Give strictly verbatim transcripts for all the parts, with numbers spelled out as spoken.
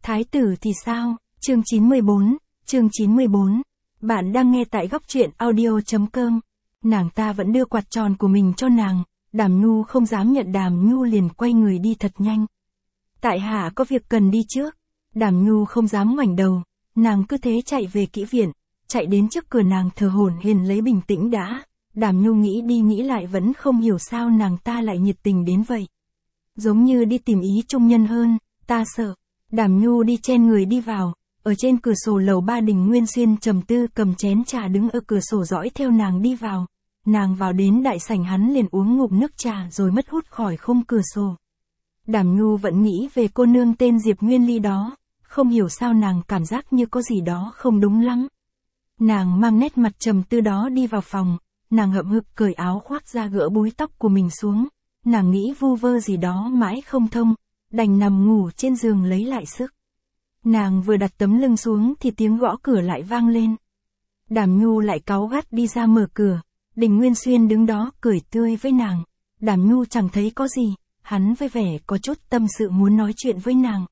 Thái tử thì sao? Chương chín mươi bốn, chương chín mươi bốn. Bạn đang nghe tại góc truyện audio.com. Nàng ta vẫn đưa quạt tròn của mình cho nàng, Đàm Nhu không dám nhận, Đàm Nhu liền quay người đi thật nhanh. Tại hạ có việc cần đi trước. Đàm Nhu không dám ngoảnh đầu, nàng cứ thế chạy về kỹ viện, chạy đến trước cửa nàng thở hổn hển lấy bình tĩnh đã. Đàm Nhu nghĩ đi nghĩ lại vẫn không hiểu sao nàng ta lại nhiệt tình đến vậy. Giống như đi tìm ý trung nhân hơn, ta sợ. Đàm Nhu đi chen người đi vào, ở trên cửa sổ lầu ba Đình Nguyên Xuyên trầm tư cầm chén trà đứng ở cửa sổ dõi theo nàng đi vào. Nàng vào đến đại sảnh hắn liền uống ngụm nước trà rồi mất hút khỏi khung cửa sổ. Đàm Nhu vẫn nghĩ về cô nương tên Diệp Nguyên Ly đó, không hiểu sao nàng cảm giác như có gì đó không đúng lắm. Nàng mang nét mặt trầm tư đó đi vào phòng, nàng hậm hực cởi áo khoác ra gỡ búi tóc của mình xuống, nàng nghĩ vu vơ gì đó mãi không thông, đành nằm ngủ trên giường lấy lại sức. Nàng vừa đặt tấm lưng xuống thì tiếng gõ cửa lại vang lên. Đàm Nhu lại cáu gắt đi ra mở cửa, Đình Nguyên Xuyên đứng đó cười tươi với nàng. Đàm Nhu chẳng thấy có gì, hắn với vẻ có chút tâm sự muốn nói chuyện với nàng.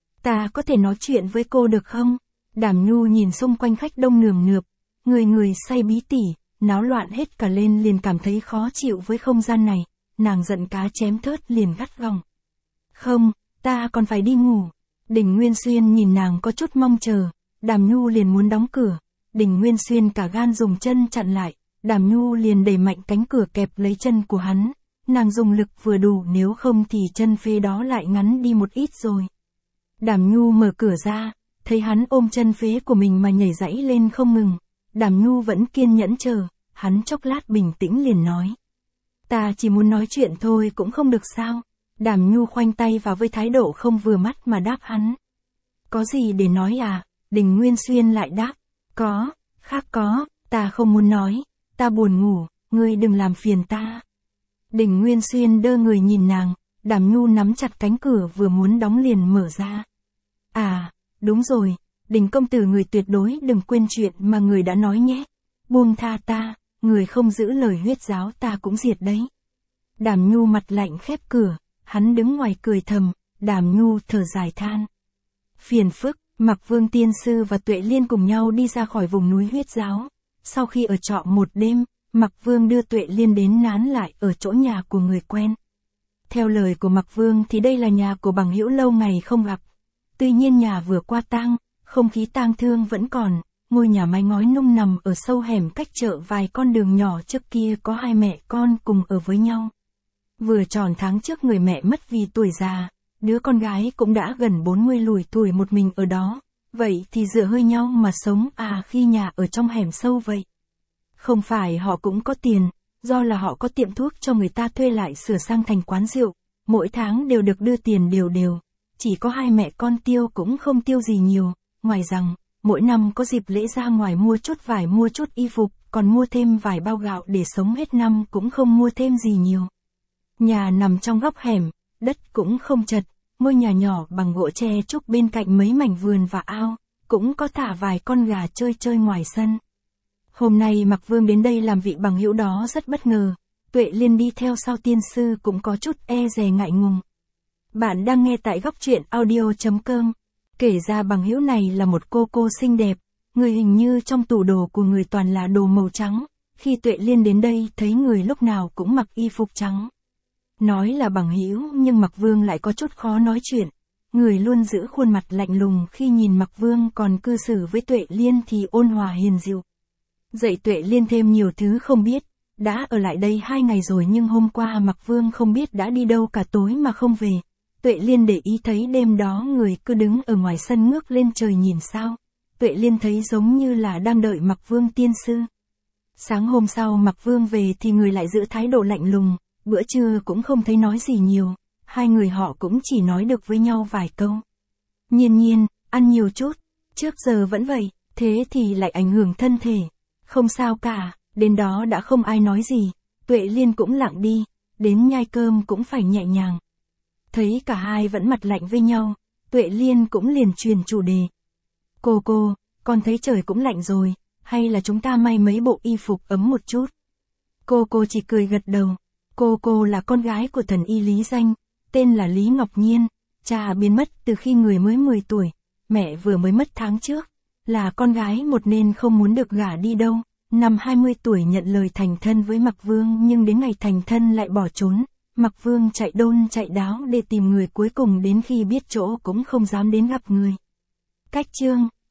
Ta có thể nói chuyện với cô được không? Đàm Nhu nhìn xung quanh khách đông nườm nượp, người người say bí tỉ, náo loạn hết cả lên liền cảm thấy khó chịu với không gian này, nàng giận cá chém thớt liền gắt gỏng. Không, ta còn phải đi ngủ. Đình Nguyên Xuyên nhìn nàng có chút mong chờ, Đàm Nhu liền muốn đóng cửa, Đình Nguyên Xuyên cả gan dùng chân chặn lại, Đàm Nhu liền đẩy mạnh cánh cửa kẹp lấy chân của hắn, nàng dùng lực vừa đủ nếu không thì chân phế đó lại ngắn đi một ít rồi. Đàm Nhu mở cửa ra, thấy hắn ôm chân phế của mình mà nhảy dãy lên không ngừng, Đàm Nhu vẫn kiên nhẫn chờ, hắn chốc lát bình tĩnh liền nói. Ta chỉ muốn nói chuyện thôi cũng không được sao? Đàm Nhu khoanh tay vào với thái độ không vừa mắt mà đáp hắn. Có gì để nói à? Đình Nguyên Xuyên lại đáp. Có, khác có, ta không muốn nói, ta buồn ngủ, ngươi đừng làm phiền ta. Đình Nguyên Xuyên đơ người nhìn nàng, Đàm Nhu nắm chặt cánh cửa vừa muốn đóng liền mở ra. À, đúng rồi, Đình công tử người tuyệt đối đừng quên chuyện mà người đã nói nhé. Buông tha ta, người không giữ lời huyết giáo ta cũng diệt đấy. Đàm Nhu mặt lạnh khép cửa, hắn đứng ngoài cười thầm, Đàm Nhu thở dài than. Phiền phức, Mặc Vương tiên sư và Tuệ Liên cùng nhau đi ra khỏi vùng núi huyết giáo. Sau khi ở trọ một đêm, Mặc Vương đưa Tuệ Liên đến nán lại ở chỗ nhà của người quen. Theo lời của Mặc Vương thì đây là nhà của bằng hữu lâu ngày không gặp. Tuy nhiên nhà vừa qua tang, không khí tang thương vẫn còn, ngôi nhà mái ngói nung nằm ở sâu hẻm cách chợ vài con đường nhỏ, trước kia có hai mẹ con cùng ở với nhau. Vừa tròn tháng trước người mẹ mất vì tuổi già, đứa con gái cũng đã gần bốn mươi lùi tuổi một mình ở đó, vậy thì dựa hơi nhau mà sống à khi nhà ở trong hẻm sâu vậy. Không phải họ cũng có tiền, do là họ có tiệm thuốc cho người ta thuê lại sửa sang thành quán rượu, mỗi tháng đều được đưa tiền đều đều, chỉ có hai mẹ con tiêu cũng không tiêu gì nhiều, ngoài rằng, mỗi năm có dịp lễ ra ngoài mua chút vải mua chút y phục, còn mua thêm vài bao gạo để sống hết năm cũng không mua thêm gì nhiều. Nhà nằm trong góc hẻm, đất cũng không chật, ngôi nhà nhỏ bằng gỗ tre trúc bên cạnh mấy mảnh vườn và ao, cũng có thả vài con gà chơi chơi ngoài sân. Hôm nay Mặc Vương đến đây làm vị bằng hữu đó rất bất ngờ, Tuệ Liên đi theo sau tiên sư cũng có chút e dè ngại ngùng. Bạn đang nghe tại góc truyện audio.com. Kể ra bằng hữu này là một cô cô xinh đẹp, người hình như trong tủ đồ của người toàn là đồ màu trắng, khi Tuệ Liên đến đây thấy người lúc nào cũng mặc y phục trắng. Nói là bằng hữu nhưng Mặc Vương lại có chút khó nói chuyện, người luôn giữ khuôn mặt lạnh lùng khi nhìn Mặc Vương còn cư xử với Tuệ Liên thì ôn hòa hiền dịu. Dạy Tuệ Liên thêm nhiều thứ không biết, đã ở lại đây hai ngày rồi nhưng hôm qua Mặc Vương không biết đã đi đâu cả tối mà không về. Tuệ Liên để ý thấy đêm đó người cứ đứng ở ngoài sân ngước lên trời nhìn sao. Tuệ Liên thấy giống như là đang đợi Mặc Vương tiên sư. Sáng hôm sau Mặc Vương về thì người lại giữ thái độ lạnh lùng, bữa trưa cũng không thấy nói gì nhiều, hai người họ cũng chỉ nói được với nhau vài câu. Nhiên nhiên, ăn nhiều chút, trước giờ vẫn vậy, thế thì lại ảnh hưởng thân thể. Không sao cả, đến đó đã không ai nói gì, Tuệ Liên cũng lặng đi, đến nhai cơm cũng phải nhẹ nhàng. Thấy cả hai vẫn mặt lạnh với nhau, Tuệ Liên cũng liền truyền chủ đề. Cô cô, con thấy trời cũng lạnh rồi, hay là chúng ta may mấy bộ y phục ấm một chút? Cô cô chỉ cười gật đầu. Cô cô là con gái của thần y Lý Danh, tên là Lý Ngọc Nhiên, cha biến mất từ khi người mới mười tuổi, mẹ vừa mới mất tháng trước, là con gái một nên không muốn được gả đi đâu. Năm hai mươi tuổi nhận lời thành thân với Mạc Vương nhưng đến ngày thành thân lại bỏ trốn. Mạc Vương chạy đôn chạy đáo để tìm người, cuối cùng đến khi biết chỗ cũng không dám đến gặp người. Cách chương